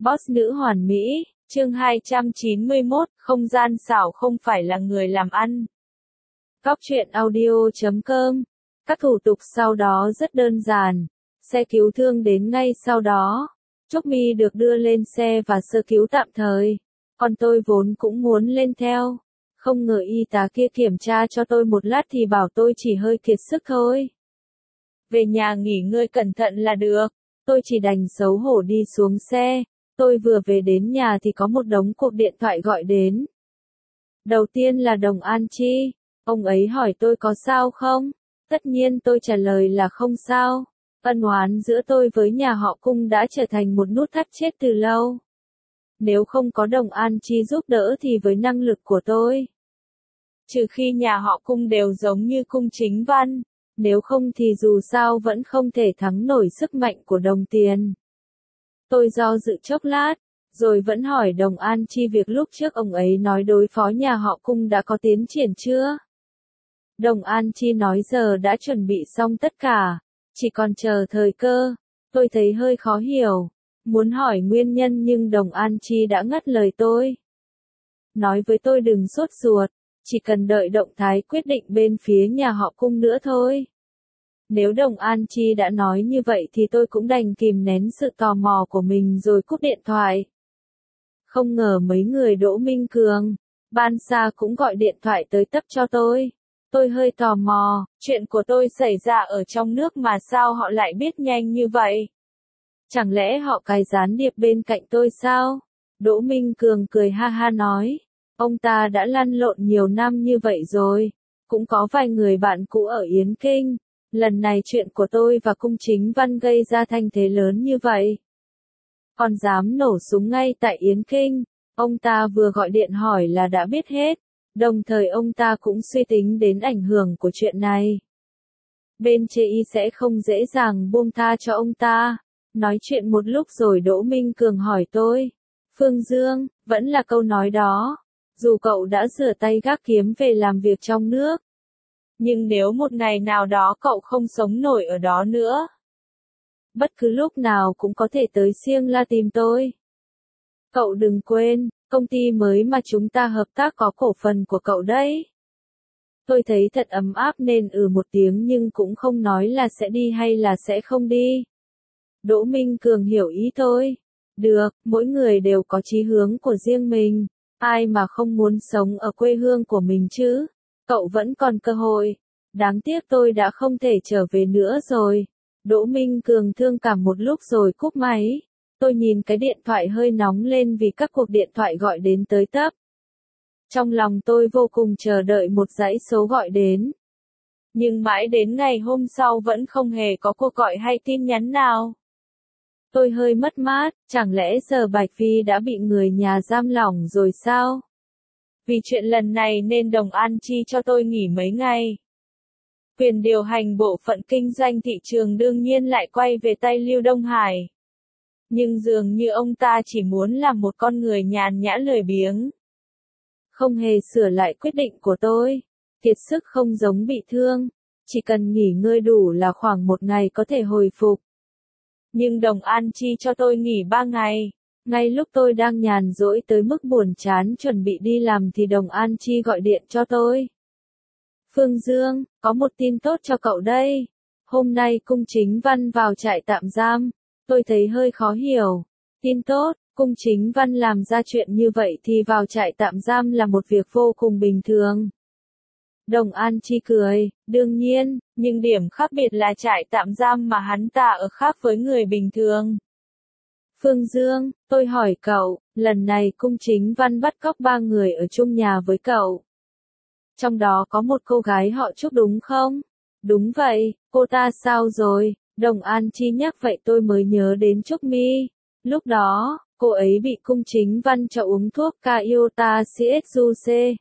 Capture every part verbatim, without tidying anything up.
Boss nữ hoàn mỹ, chương hai trăm chín mươi mốt, không gian xảo không phải là người làm ăn. Góc truyện audio chấm com. Các thủ tục sau đó rất đơn giản. Xe cứu thương đến ngay sau đó. Trúc My được đưa lên xe và sơ cứu tạm thời. Còn tôi vốn cũng muốn lên theo. Không ngờ y tá kia kiểm tra cho tôi một lát thì bảo tôi chỉ hơi kiệt sức thôi. Về nhà nghỉ ngơi cẩn thận là được. Tôi chỉ đành xấu hổ đi xuống xe. Tôi vừa về đến nhà thì có một đống cuộc điện thoại gọi đến. Đầu tiên là Đồng An Chi. Ông ấy hỏi tôi có sao không? Tất nhiên tôi trả lời là không sao. Ân oán giữa tôi với nhà họ Cung đã trở thành một nút thắt chết từ lâu. Nếu không có Đồng An Chi giúp đỡ thì với năng lực của tôi, trừ khi nhà họ Cung đều giống như Cung Chính Văn, nếu không thì dù sao vẫn không thể thắng nổi sức mạnh của đồng tiền. Tôi do dự chốc lát, rồi vẫn hỏi Đồng An Chi việc lúc trước ông ấy nói đối phó nhà họ Cung đã có tiến triển chưa? Đồng An Chi nói giờ đã chuẩn bị xong tất cả, chỉ còn chờ thời cơ. Tôi thấy hơi khó hiểu, muốn hỏi nguyên nhân nhưng Đồng An Chi đã ngắt lời tôi. Nói với tôi đừng sốt ruột, chỉ cần đợi động thái quyết định bên phía nhà họ Cung nữa thôi. Nếu Đồng An Chi đã nói như vậy thì tôi cũng đành kìm nén sự tò mò của mình rồi cúp điện thoại. Không ngờ mấy người Đỗ Minh Cường, Ban Sa cũng gọi điện thoại tới tấp cho tôi. Tôi hơi tò mò, chuyện của tôi xảy ra ở trong nước mà sao họ lại biết nhanh như vậy? Chẳng lẽ họ cài gián điệp bên cạnh tôi sao? Đỗ Minh Cường cười ha ha nói, ông ta đã lăn lộn nhiều năm như vậy rồi, cũng có vài người bạn cũ ở Yến Kinh. Lần này chuyện của tôi và Cung Chính Văn gây ra thanh thế lớn như vậy. Còn dám nổ súng ngay tại Yến Kinh, ông ta vừa gọi điện hỏi là đã biết hết, đồng thời ông ta cũng suy tính đến ảnh hưởng của chuyện này. Bên chê y sẽ không dễ dàng buông tha cho ông ta. Nói chuyện một lúc rồi Đỗ Minh Cường hỏi tôi, Phương Dương, vẫn là câu nói đó, dù cậu đã rửa tay gác kiếm về làm việc trong nước, nhưng nếu một ngày nào đó cậu không sống nổi ở đó nữa, bất cứ lúc nào cũng có thể tới Siêng La tìm tôi. Cậu đừng quên, công ty mới mà chúng ta hợp tác có cổ phần của cậu đấy. Tôi thấy thật ấm áp nên ừ một tiếng nhưng cũng không nói là sẽ đi hay là sẽ không đi. Đỗ Minh Cường hiểu ý tôi. Được, mỗi người đều có chí hướng của riêng mình. Ai mà không muốn sống ở quê hương của mình chứ? Cậu vẫn còn cơ hội. Đáng tiếc tôi đã không thể trở về nữa rồi. Đỗ Minh Cường thương cảm một lúc rồi cúp máy. Tôi nhìn cái điện thoại hơi nóng lên vì các cuộc điện thoại gọi đến tới tấp. Trong lòng tôi vô cùng chờ đợi một dãy số gọi đến. Nhưng mãi đến ngày hôm sau vẫn không hề có cuộc gọi hay tin nhắn nào. Tôi hơi mất mát, chẳng lẽ giờ Bạch Vi đã bị người nhà giam lỏng rồi sao? Vì chuyện lần này nên Đồng An Chi cho tôi nghỉ mấy ngày. Quyền điều hành bộ phận kinh doanh thị trường đương nhiên lại quay về tay Lưu Đông Hải. Nhưng dường như ông ta chỉ muốn làm một con người nhàn nhã lười biếng. Không hề sửa lại quyết định của tôi. Kiệt sức không giống bị thương. Chỉ cần nghỉ ngơi đủ là khoảng một ngày có thể hồi phục. Nhưng Đồng An Chi cho tôi nghỉ ba ngày. Ngay lúc tôi đang nhàn rỗi tới mức buồn chán chuẩn bị đi làm thì Đồng An Chi gọi điện cho tôi. Phương Dương, có một tin tốt cho cậu đây. Hôm nay Cung Chính Văn vào trại tạm giam. Tôi thấy hơi khó hiểu. Tin tốt, Cung Chính Văn làm ra chuyện như vậy thì vào trại tạm giam là một việc vô cùng bình thường. Đồng An Chi cười, đương nhiên, nhưng điểm khác biệt là trại tạm giam mà hắn ta ở khác với người bình thường. Phương Dương, tôi hỏi cậu, lần này Cung Chính Văn bắt cóc ba người ở chung nhà với cậu. Trong đó có một cô gái họ Trúc đúng không? Đúng vậy, cô ta sao rồi? Đồng An Chi nhắc vậy tôi mới nhớ đến Trúc My. Lúc đó, cô ấy bị Cung Chính Văn cho uống thuốc Cayota Sietsuce.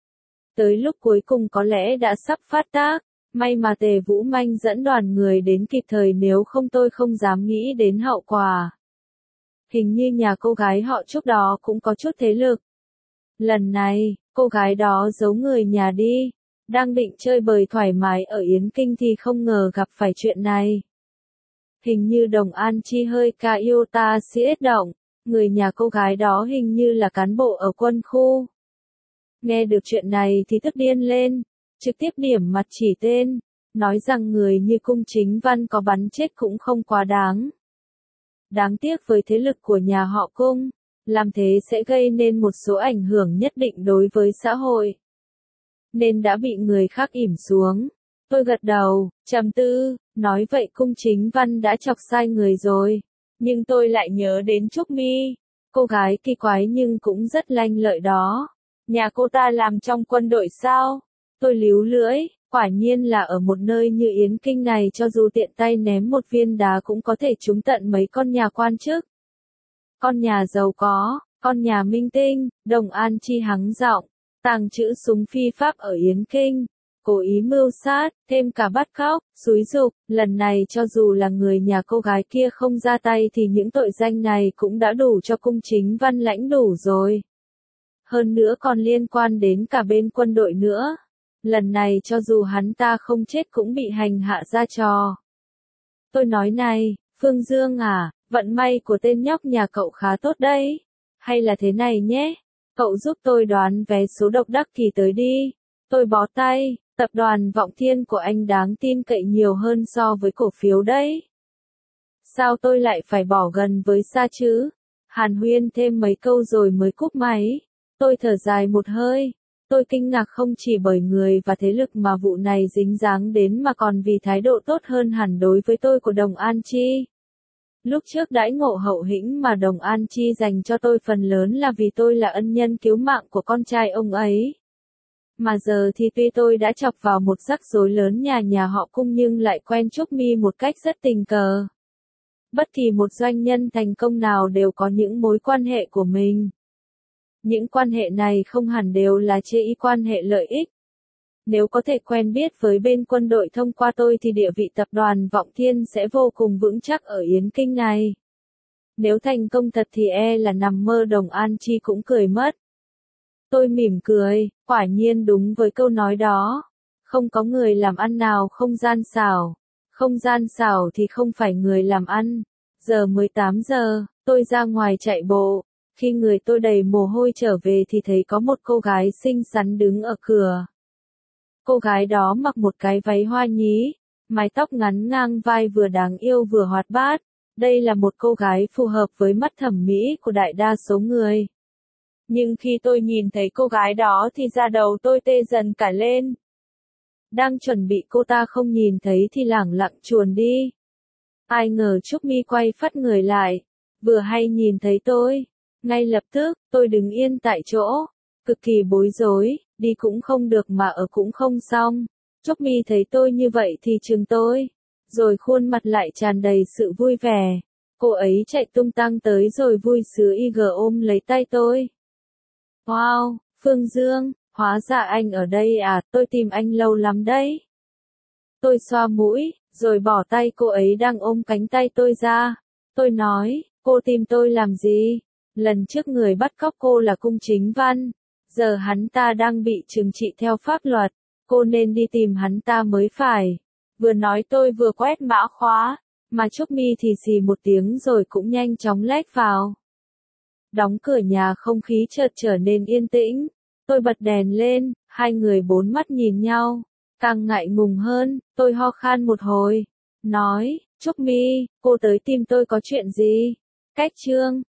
Tới lúc cuối cùng có lẽ đã sắp phát tác, may mà Tề Vũ Manh dẫn đoàn người đến kịp thời nếu không tôi không dám nghĩ đến hậu quả. Hình như nhà cô gái họ Trúc đó cũng có chút thế lực. Lần này, cô gái đó giấu người nhà đi, đang định chơi bời thoải mái ở Yến Kinh thì không ngờ gặp phải chuyện này. Hình như Đồng An Chi hơi Cayota Siet động, người nhà cô gái đó hình như là cán bộ ở quân khu. Nghe được chuyện này thì tức điên lên, trực tiếp điểm mặt chỉ tên, nói rằng người như Cung Chính Văn có bắn chết cũng không quá đáng. Đáng tiếc với thế lực của nhà họ Cung, làm thế sẽ gây nên một số ảnh hưởng nhất định đối với xã hội. Nên đã bị người khác ỉm xuống. Tôi gật đầu, trầm tư, nói vậy Cung Chính Văn đã chọc sai người rồi. Nhưng tôi lại nhớ đến Trúc Mi, cô gái kỳ quái nhưng cũng rất lanh lợi đó. Nhà cô ta làm trong quân đội sao? Tôi líu lưỡi, quả nhiên là ở một nơi như Yến Kinh này cho dù tiện tay ném một viên đá cũng có thể trúng tận mấy con nhà quan chức. Con nhà giàu có, con nhà minh tinh, Đồng An Chi hắng giọng, tàng trữ súng phi pháp ở Yến Kinh, cố ý mưu sát, thêm cả bắt cóc, xúi giục, lần này cho dù là người nhà cô gái kia không ra tay thì những tội danh này cũng đã đủ cho Cung Chính Văn lãnh đủ rồi. Hơn nữa còn liên quan đến cả bên quân đội nữa. Lần này cho dù hắn ta không chết cũng bị hành hạ ra trò. Tôi nói này, Phương Dương à, vận may của tên nhóc nhà cậu khá tốt đấy. Hay là thế này nhé, cậu giúp tôi đoán vé số độc đắc kỳ tới đi. Tôi bó tay, tập đoàn Vọng Thiên của anh đáng tin cậy nhiều hơn so với cổ phiếu đấy. Sao tôi lại phải bỏ gần với xa chứ? Hàn huyên thêm mấy câu rồi mới cúp máy. Tôi thở dài một hơi. Tôi kinh ngạc không chỉ bởi người và thế lực mà vụ này dính dáng đến mà còn vì thái độ tốt hơn hẳn đối với tôi của Đồng An Chi. Lúc trước đãi ngộ hậu hĩnh mà Đồng An Chi dành cho tôi phần lớn là vì tôi là ân nhân cứu mạng của con trai ông ấy. Mà giờ thì tuy tôi đã chọc vào một rắc rối lớn nhà nhà họ Cung nhưng lại quen Trúc Mi một cách rất tình cờ. Bất kỳ một doanh nhân thành công nào đều có những mối quan hệ của mình. Những quan hệ này không hẳn đều là chê ý quan hệ lợi ích. Nếu có thể quen biết với bên quân đội thông qua tôi thì địa vị tập đoàn Vọng Thiên sẽ vô cùng vững chắc ở Yến Kinh này. Nếu thành công thật thì e là nằm mơ Đồng An Chi cũng cười mất. Tôi mỉm cười, quả nhiên đúng với câu nói đó. Không có người làm ăn nào không gian xảo. Không gian xảo thì không phải người làm ăn. Giờ mười tám giờ, tôi ra ngoài chạy bộ. Khi người tôi đầy mồ hôi trở về thì thấy có một cô gái xinh xắn đứng ở cửa. Cô gái đó mặc một cái váy hoa nhí, mái tóc ngắn ngang vai vừa đáng yêu vừa hoạt bát. Đây là một cô gái phù hợp với mắt thẩm mỹ của đại đa số người. Nhưng khi tôi nhìn thấy cô gái đó thì da đầu tôi tê dần cả lên. Đang chuẩn bị cô ta không nhìn thấy thì lẳng lặng chuồn đi. Ai ngờ Trúc Mi quay phắt người lại, vừa hay nhìn thấy tôi. Ngay lập tức, tôi đứng yên tại chỗ, cực kỳ bối rối, đi cũng không được mà ở cũng không xong. Trúc Mi thấy tôi như vậy thì chừng tôi, rồi khuôn mặt lại tràn đầy sự vui vẻ. Cô ấy chạy tung tăng tới rồi vui sướng i giê ôm lấy tay tôi. Wow, Phương Dương, hóa ra anh ở đây à, tôi tìm anh lâu lắm đấy. Tôi xoa mũi, rồi bỏ tay cô ấy đang ôm cánh tay tôi ra. Tôi nói, cô tìm tôi làm gì? Lần trước người bắt cóc cô là Cung Chính Văn, giờ hắn ta đang bị trừng trị theo pháp luật, cô nên đi tìm hắn ta mới phải. Vừa nói tôi vừa quét mã khóa, mà Trúc Mi thì xì một tiếng rồi cũng nhanh chóng lách vào. Đóng cửa nhà không khí chợt trở nên yên tĩnh, tôi bật đèn lên, hai người bốn mắt nhìn nhau, càng ngại ngùng hơn, tôi ho khan một hồi, nói, Trúc Mi, cô tới tìm tôi có chuyện gì? Cách trương,